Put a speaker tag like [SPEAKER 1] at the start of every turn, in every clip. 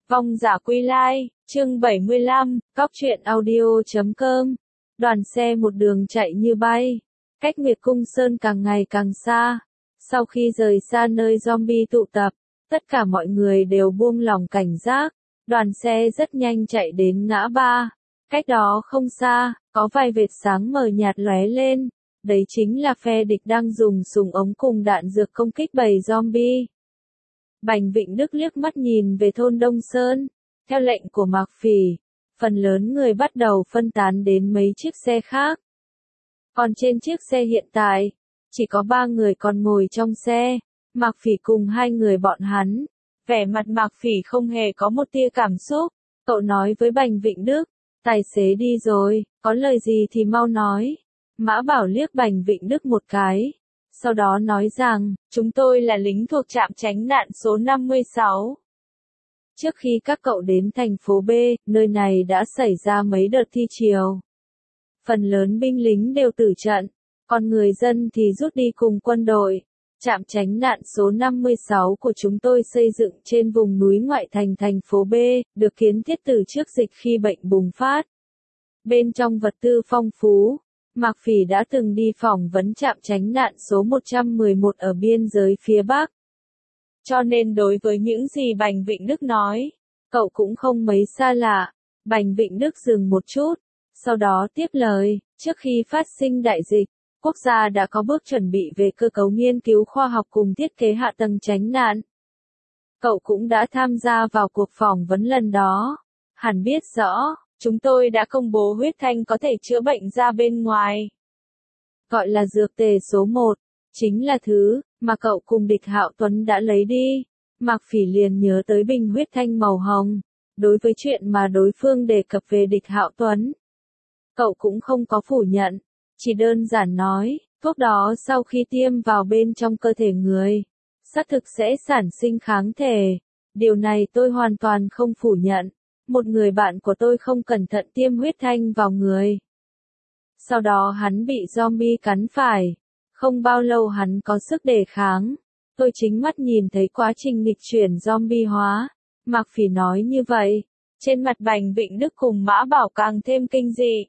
[SPEAKER 1] Vong giả quy lai, chương 75, Cóc truyện audio.com. Đoàn xe một đường chạy như bay, cách Nguyệt Cung Sơn càng ngày càng xa. Sau khi rời xa nơi zombie tụ tập, tất cả mọi người đều buông lỏng cảnh giác. Đoàn xe rất nhanh chạy đến ngã ba. Cách đó không xa, có vài vệt sáng mờ nhạt lóe lên. Đấy chính là phe địch đang dùng súng ống cùng đạn dược công kích bầy zombie. Bành Vịnh Đức liếc mắt nhìn về thôn Đông Sơn. Theo lệnh của Mạc Phỉ, phần lớn người bắt đầu phân tán đến mấy chiếc xe khác. Còn trên chiếc xe hiện tại, chỉ có 3 người còn ngồi trong xe, Mạc Phỉ cùng 2 người bọn hắn. Vẻ mặt Mạc Phỉ không hề có một tia cảm xúc. Cậu nói với Bành Vịnh Đức, tài xế đi rồi, có lời gì thì mau nói. Mã Bảo liếc Bành Vịnh Đức một cái. Sau đó nói rằng, chúng tôi là lính thuộc trạm tránh nạn số 56. Trước khi các cậu đến thành phố B, nơi này đã xảy ra mấy đợt thi triều. Phần lớn binh lính đều tử trận, còn người dân thì rút đi cùng quân đội. Trạm tránh nạn số 56 của chúng tôi xây dựng trên vùng núi ngoại thành thành phố B, được kiến thiết từ trước dịch khi bệnh bùng phát. Bên trong vật tư phong phú. Mạc Phỉ đã từng đi phỏng vấn trạm tránh nạn số 111 ở biên giới phía Bắc. Cho nên đối với những gì Bành Vịnh Đức nói, cậu cũng không mấy xa lạ. Bành Vịnh Đức dừng một chút, sau đó tiếp lời, trước khi phát sinh đại dịch, quốc gia đã có bước chuẩn bị về cơ cấu nghiên cứu khoa học cùng thiết kế hạ tầng tránh nạn. Cậu cũng đã tham gia vào cuộc phỏng vấn lần đó, hẳn biết rõ. Chúng tôi đã công bố huyết thanh có thể chữa bệnh ra bên ngoài. Gọi là dược tề số 1, chính là thứ mà cậu cùng Địch Hạo Tuấn đã lấy đi. Mạc Phỉ liền nhớ tới bình huyết thanh màu hồng. Đối với chuyện mà đối phương đề cập về Địch Hạo Tuấn, cậu cũng không có phủ nhận, chỉ đơn giản nói, thuốc đó sau khi tiêm vào bên trong cơ thể người, xác thực sẽ sản sinh kháng thể. Điều này tôi hoàn toàn không phủ nhận. Một người bạn của tôi không cẩn thận tiêm huyết thanh vào người. Sau đó hắn bị zombie cắn phải. Không bao lâu hắn có sức đề kháng. Tôi chính mắt nhìn thấy quá trình nghịch chuyển zombie hóa. Mạc Phỉ nói như vậy. Trên mặt Bành Vịnh Đức cùng Mã Bảo càng thêm kinh dị.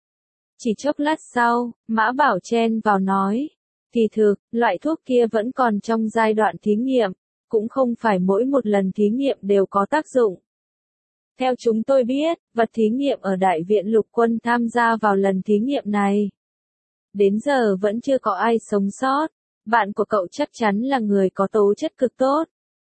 [SPEAKER 1] Chỉ chốc lát sau, Mã Bảo chen vào nói. Kỳ thực, loại thuốc kia vẫn còn trong giai đoạn thí nghiệm. Cũng không phải mỗi một lần thí nghiệm đều có tác dụng. Theo chúng tôi biết, vật thí nghiệm ở Đại viện Lục quân tham gia vào lần thí nghiệm này. Đến giờ vẫn chưa có ai sống sót. Bạn của cậu chắc chắn là người có tố chất cực tốt.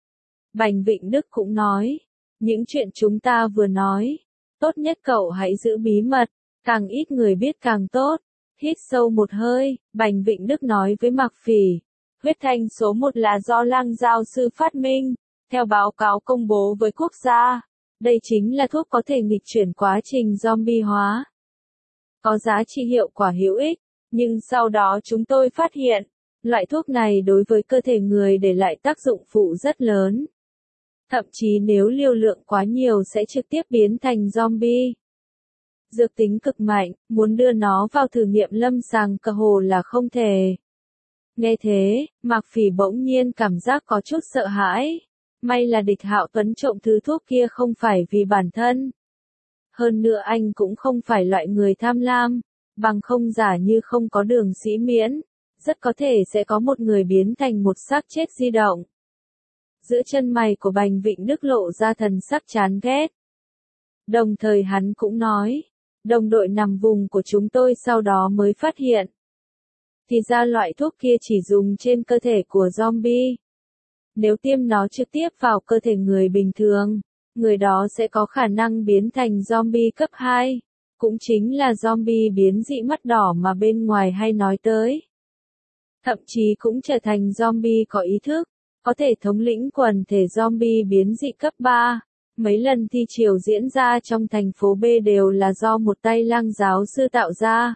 [SPEAKER 1] Bành Vịnh Đức cũng nói, những chuyện chúng ta vừa nói, tốt nhất cậu hãy giữ bí mật, càng ít người biết càng tốt. Hít sâu một hơi, Bành Vịnh Đức nói với Mạc Phỉ, huyết thanh số 1 là do Lang Giao sư phát minh, theo báo cáo công bố với quốc gia. Đây chính là thuốc có thể nghịch chuyển quá trình zombie hóa. Có giá trị hiệu quả hữu ích, nhưng sau đó chúng tôi phát hiện, loại thuốc này đối với cơ thể người để lại tác dụng phụ rất lớn. Thậm chí nếu liều lượng quá nhiều sẽ trực tiếp biến thành zombie. Dược tính cực mạnh, muốn đưa nó vào thử nghiệm lâm sàng cơ hồ là không thể. Nghe thế, Mạc Phỉ bỗng nhiên cảm giác có chút sợ hãi. May là Địch Hạo Tuấn trộm thứ thuốc kia không phải vì bản thân. Hơn nữa anh cũng không phải loại người tham lam, bằng không giả như không có Đường Sĩ Miễn, rất có thể sẽ có một người biến thành một xác chết di động. Giữa chân mày của Bành Vịnh Đức lộ ra thần sắc chán ghét. Đồng thời hắn cũng nói, đồng đội nằm vùng của chúng tôi sau đó mới phát hiện. Thì ra loại thuốc kia chỉ dùng trên cơ thể của zombie. Nếu tiêm nó trực tiếp vào cơ thể người bình thường, người đó sẽ có khả năng biến thành zombie cấp 2, cũng chính là zombie biến dị mắt đỏ mà bên ngoài hay nói tới. Thậm chí cũng trở thành zombie có ý thức, có thể thống lĩnh quần thể zombie biến dị cấp 3. Mấy lần thi triều diễn ra trong thành phố B đều là do một tay Lang giáo sư tạo ra.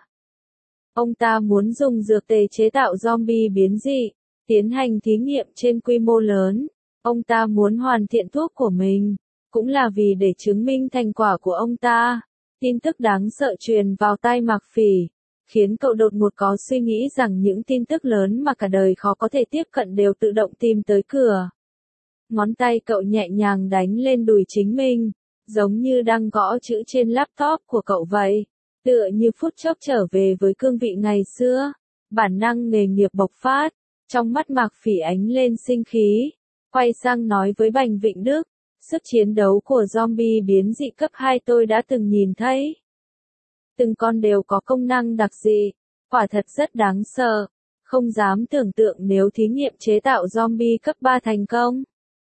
[SPEAKER 1] Ông ta muốn dùng dược tề chế tạo zombie biến dị. Tiến hành thí nghiệm trên quy mô lớn, ông ta muốn hoàn thiện thuốc của mình, cũng là vì để chứng minh thành quả của ông ta. Tin tức đáng sợ truyền vào tai Mạc Phỉ, khiến cậu đột ngột có suy nghĩ rằng những tin tức lớn mà cả đời khó có thể tiếp cận đều tự động tìm tới cửa. Ngón tay cậu nhẹ nhàng đánh lên đùi chính mình, giống như đang gõ chữ trên laptop của cậu vậy. Tựa như phút chốc trở về với cương vị ngày xưa. Bản năng nghề nghiệp bộc phát. Trong mắt Mạc Phỉ ánh lên sinh khí. Quay sang nói với Bành Vịnh Đức. Sức chiến đấu của zombie biến dị cấp 2 tôi đã từng nhìn thấy. Từng con đều có công năng đặc dị. Quả thật rất đáng sợ. Không dám tưởng tượng nếu thí nghiệm chế tạo zombie cấp 3 thành công.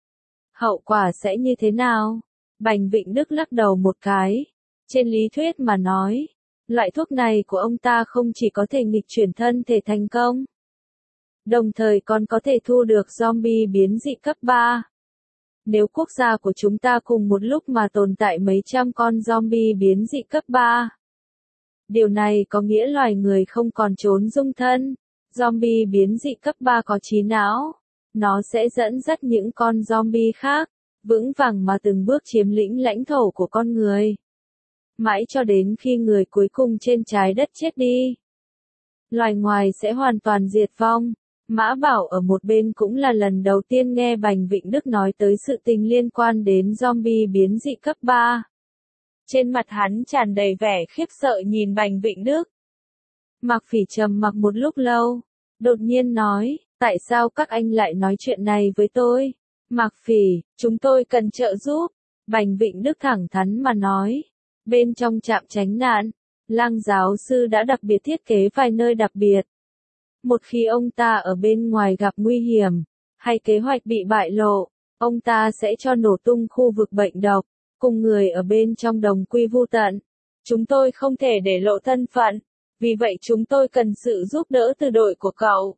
[SPEAKER 1] Hậu quả sẽ như thế nào? Bành Vịnh Đức lắc đầu một cái. Trên lý thuyết mà nói, loại thuốc này của ông ta không chỉ có thể nghịch chuyển thân thể thành công, đồng thời còn có thể thu được zombie biến dị cấp 3. Nếu quốc gia của chúng ta cùng một lúc mà tồn tại mấy trăm con zombie biến dị cấp 3, điều này có nghĩa loài người không còn trốn dung thân. Zombie biến dị cấp 3 có trí não. Nó sẽ dẫn dắt những con zombie khác, vững vàng mà từng bước chiếm lĩnh lãnh thổ của con người. Mãi cho đến khi người cuối cùng trên trái đất chết đi. Loài ngoài sẽ hoàn toàn diệt vong. Mã Bảo ở một bên cũng là lần đầu tiên nghe Bành Vịnh Đức nói tới sự tình liên quan đến zombie biến dị cấp 3. Trên mặt hắn tràn đầy vẻ khiếp sợ nhìn Bành Vịnh Đức. Mạc Phỉ trầm mặc một lúc lâu, đột nhiên nói, tại sao các anh lại nói chuyện này với tôi? Mạc Phỉ, chúng tôi cần trợ giúp. Bành Vịnh Đức thẳng thắn mà nói. Bên trong trạm tránh nạn, Lang giáo sư đã đặc biệt thiết kế vài nơi đặc biệt. Một khi ông ta ở bên ngoài gặp nguy hiểm, hay kế hoạch bị bại lộ, ông ta sẽ cho nổ tung khu vực bệnh độc, cùng người ở bên trong đồng quy vu tận. Chúng tôi không thể để lộ thân phận, vì vậy chúng tôi cần sự giúp đỡ từ đội của cậu.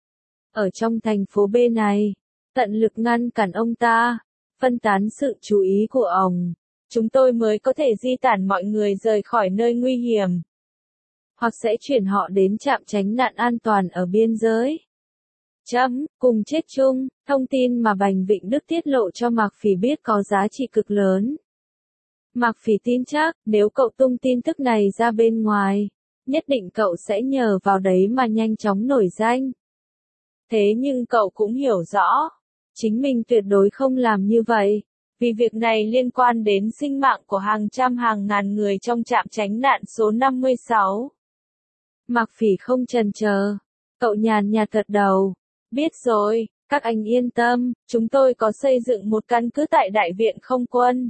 [SPEAKER 1] Ở trong thành phố B này, tận lực ngăn cản ông ta, phân tán sự chú ý của ông. Chúng tôi mới có thể di tản mọi người rời khỏi nơi nguy hiểm. Hoặc sẽ chuyển họ đến trạm tránh nạn an toàn ở biên giới. Cùng chết chung, thông tin mà Bành Vịnh Đức tiết lộ cho Mạc Phỉ biết có giá trị cực lớn. Mạc Phỉ tin chắc, nếu cậu tung tin tức này ra bên ngoài, nhất định cậu sẽ nhờ vào đấy mà nhanh chóng nổi danh. Thế nhưng cậu cũng hiểu rõ, chính mình tuyệt đối không làm như vậy, vì việc này liên quan đến sinh mạng của hàng trăm hàng ngàn người trong trạm tránh nạn số 56. Mạc Phỉ không chần chờ, cậu nhàn nhạt gật đầu. Biết rồi, các anh yên tâm, chúng tôi có xây dựng một căn cứ tại Đại viện Không quân.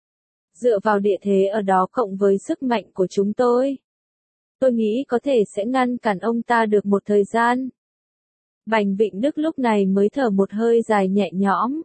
[SPEAKER 1] Dựa vào địa thế ở đó cộng với sức mạnh của chúng tôi nghĩ có thể sẽ ngăn cản ông ta được một thời gian. Bành Vịnh Đức lúc này mới thở một hơi dài nhẹ nhõm.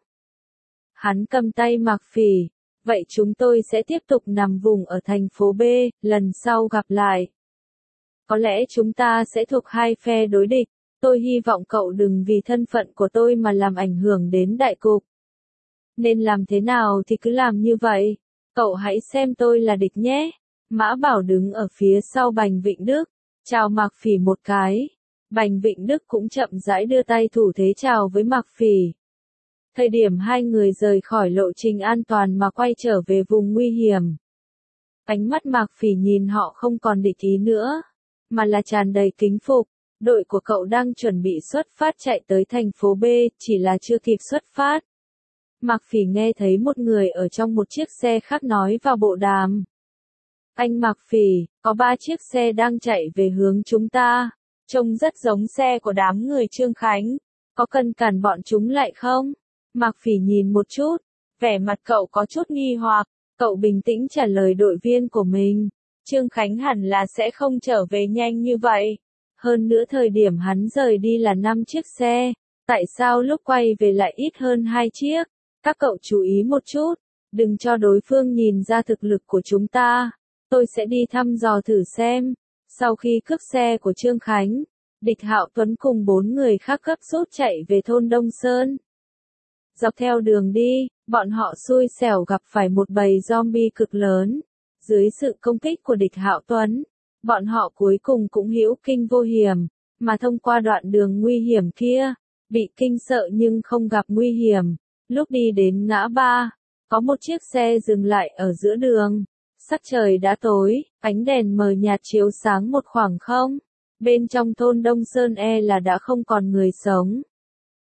[SPEAKER 1] Hắn cầm tay Mạc Phỉ, vậy chúng tôi sẽ tiếp tục nằm vùng ở thành phố B, lần sau gặp lại. Có lẽ chúng ta sẽ thuộc hai phe đối địch, tôi hy vọng cậu đừng vì thân phận của tôi mà làm ảnh hưởng đến đại cục. Nên làm thế nào thì cứ làm như vậy, cậu hãy xem tôi là địch nhé. Mã Bảo đứng ở phía sau Bành Vịnh Đức, chào Mạc Phỉ một cái. Bành Vịnh Đức cũng chậm rãi đưa tay thủ thế chào với Mạc Phỉ. Thời điểm hai người rời khỏi lộ trình an toàn mà quay trở về vùng nguy hiểm. Ánh mắt Mạc Phỉ nhìn họ không còn địch ý nữa, mà là tràn đầy kính phục. Đội của cậu đang chuẩn bị xuất phát chạy tới thành phố B, chỉ là chưa kịp xuất phát. Mạc Phỉ nghe thấy một người ở trong một chiếc xe khác nói vào bộ đàm. Anh Mạc Phỉ, có 3 chiếc xe đang chạy về hướng chúng ta. Trông rất giống xe của đám người Trương Khánh. Có cần cản bọn chúng lại không? Mạc Phỉ nhìn một chút. Vẻ mặt cậu có chút nghi hoặc. Cậu bình tĩnh trả lời đội viên của mình. Trương Khánh hẳn là sẽ không trở về nhanh như vậy. Hơn nữa thời điểm hắn rời đi là 5 chiếc xe. Tại sao lúc quay về lại ít hơn 2 chiếc? Các cậu chú ý một chút. Đừng cho đối phương nhìn ra thực lực của chúng ta. Tôi sẽ đi thăm dò thử xem. Sau khi cướp xe của Trương Khánh, Địch Hạo Tuấn cùng 4 người khác gấp rút chạy về thôn Đông Sơn. Dọc theo đường đi, bọn họ xui xẻo gặp phải một bầy zombie cực lớn. Dưới sự công kích của Địch Hạo Tuấn, bọn họ cuối cùng cũng hữu kinh vô hiểm, mà thông qua đoạn đường nguy hiểm kia, bị kinh sợ nhưng không gặp nguy hiểm. Lúc đi đến ngã ba, có một chiếc xe dừng lại ở giữa đường. Sắc trời đã tối, ánh đèn mờ nhạt chiếu sáng một khoảng không. Bên trong thôn Đông Sơn là đã không còn người sống.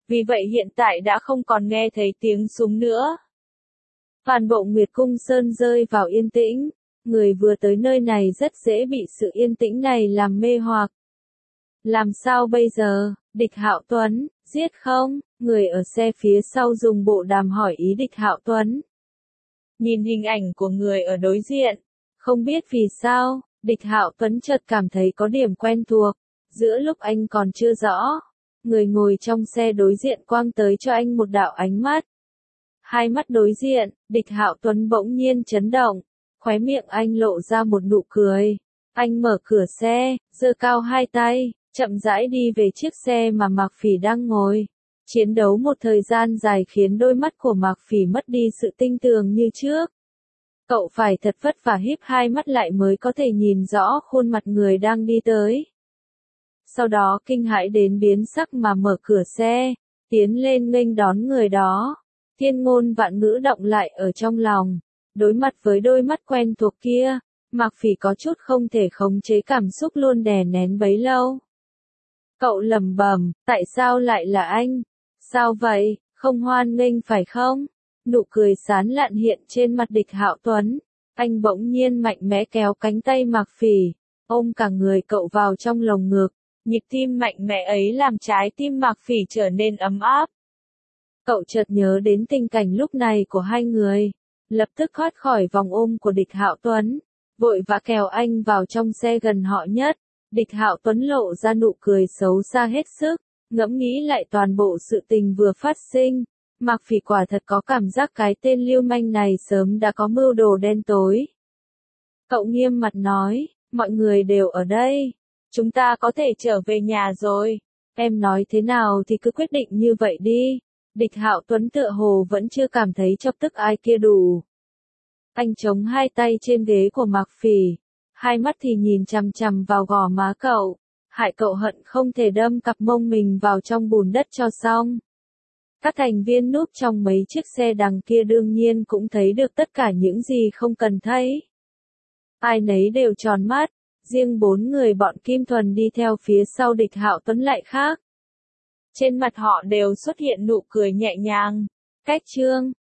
[SPEAKER 1] vì vậy hiện tại đã không còn nghe thấy tiếng súng nữa. Toàn bộ Nguyệt Cung Sơn rơi vào yên tĩnh, người vừa tới nơi này rất dễ bị sự yên tĩnh này làm mê hoặc. Làm sao bây giờ, Địch Hạo Tuấn, giết không? Người ở xe phía sau dùng bộ đàm hỏi ý Địch Hạo Tuấn. Nhìn hình ảnh của người ở đối diện, không biết vì sao, Địch Hạo Tuấn chợt cảm thấy có điểm quen thuộc, giữa lúc anh còn chưa rõ. Người ngồi trong xe đối diện quang tới cho anh một đạo ánh mắt. Hai mắt đối diện, Địch Hạo Tuấn bỗng nhiên chấn động, khóe miệng anh lộ ra một nụ cười. Anh mở cửa xe, giơ cao hai tay, chậm rãi đi về chiếc xe mà Mạc Phỉ đang ngồi. Chiến đấu một thời gian dài khiến đôi mắt của Mạc Phỉ mất đi sự tinh tường như trước. Cậu phải thật vất vả híp hai mắt lại mới có thể nhìn rõ khuôn mặt người đang đi tới. Sau đó kinh hãi đến biến sắc mà mở cửa xe, tiến lên nghênh đón người đó. Thiên ngôn vạn ngữ động lại ở trong lòng. Đối mặt với đôi mắt quen thuộc kia, Mạc Phỉ có chút không thể khống chế cảm xúc luôn đè nén bấy lâu. Cậu lẩm bẩm, tại sao lại là anh? Sao vậy, không hoan nghênh phải không? Nụ cười sán lạn hiện trên mặt Địch Hạo Tuấn. Anh bỗng nhiên mạnh mẽ kéo cánh tay Mạc Phỉ, ôm cả người cậu vào trong lồng ngực. Nhịp tim mạnh mẽ ấy làm trái tim Mạc Phỉ trở nên ấm áp. Cậu chợt nhớ đến tình cảnh lúc này của hai người, lập tức thoát khỏi vòng ôm của Địch Hạo Tuấn, vội vã kéo anh vào trong xe gần họ nhất. Địch Hạo Tuấn lộ ra nụ cười xấu xa hết sức, ngẫm nghĩ lại toàn bộ sự tình vừa phát sinh. Mạc Phỉ quả thật có cảm giác cái tên lưu manh này sớm đã có mưu đồ đen tối. Cậu nghiêm mặt nói, mọi người đều ở đây. Chúng ta có thể trở về nhà rồi. Em nói thế nào thì cứ quyết định như vậy đi. Địch Hạo Tuấn tựa hồ vẫn chưa cảm thấy chọc tức ai kia đủ. Anh chống hai tay trên ghế của Mạc Phỉ, hai mắt thì nhìn chằm chằm vào gò má cậu, hại cậu hận không thể đâm cặp mông mình vào trong bùn đất cho xong. Các thành viên núp trong mấy chiếc xe đằng kia đương nhiên cũng thấy được tất cả những gì không cần thấy. Ai nấy đều tròn mắt, riêng 4 người bọn Kim Thuần đi theo phía sau Địch Hạo Tuấn lại khác. Trên mặt họ đều xuất hiện nụ cười nhẹ nhàng. Cách chương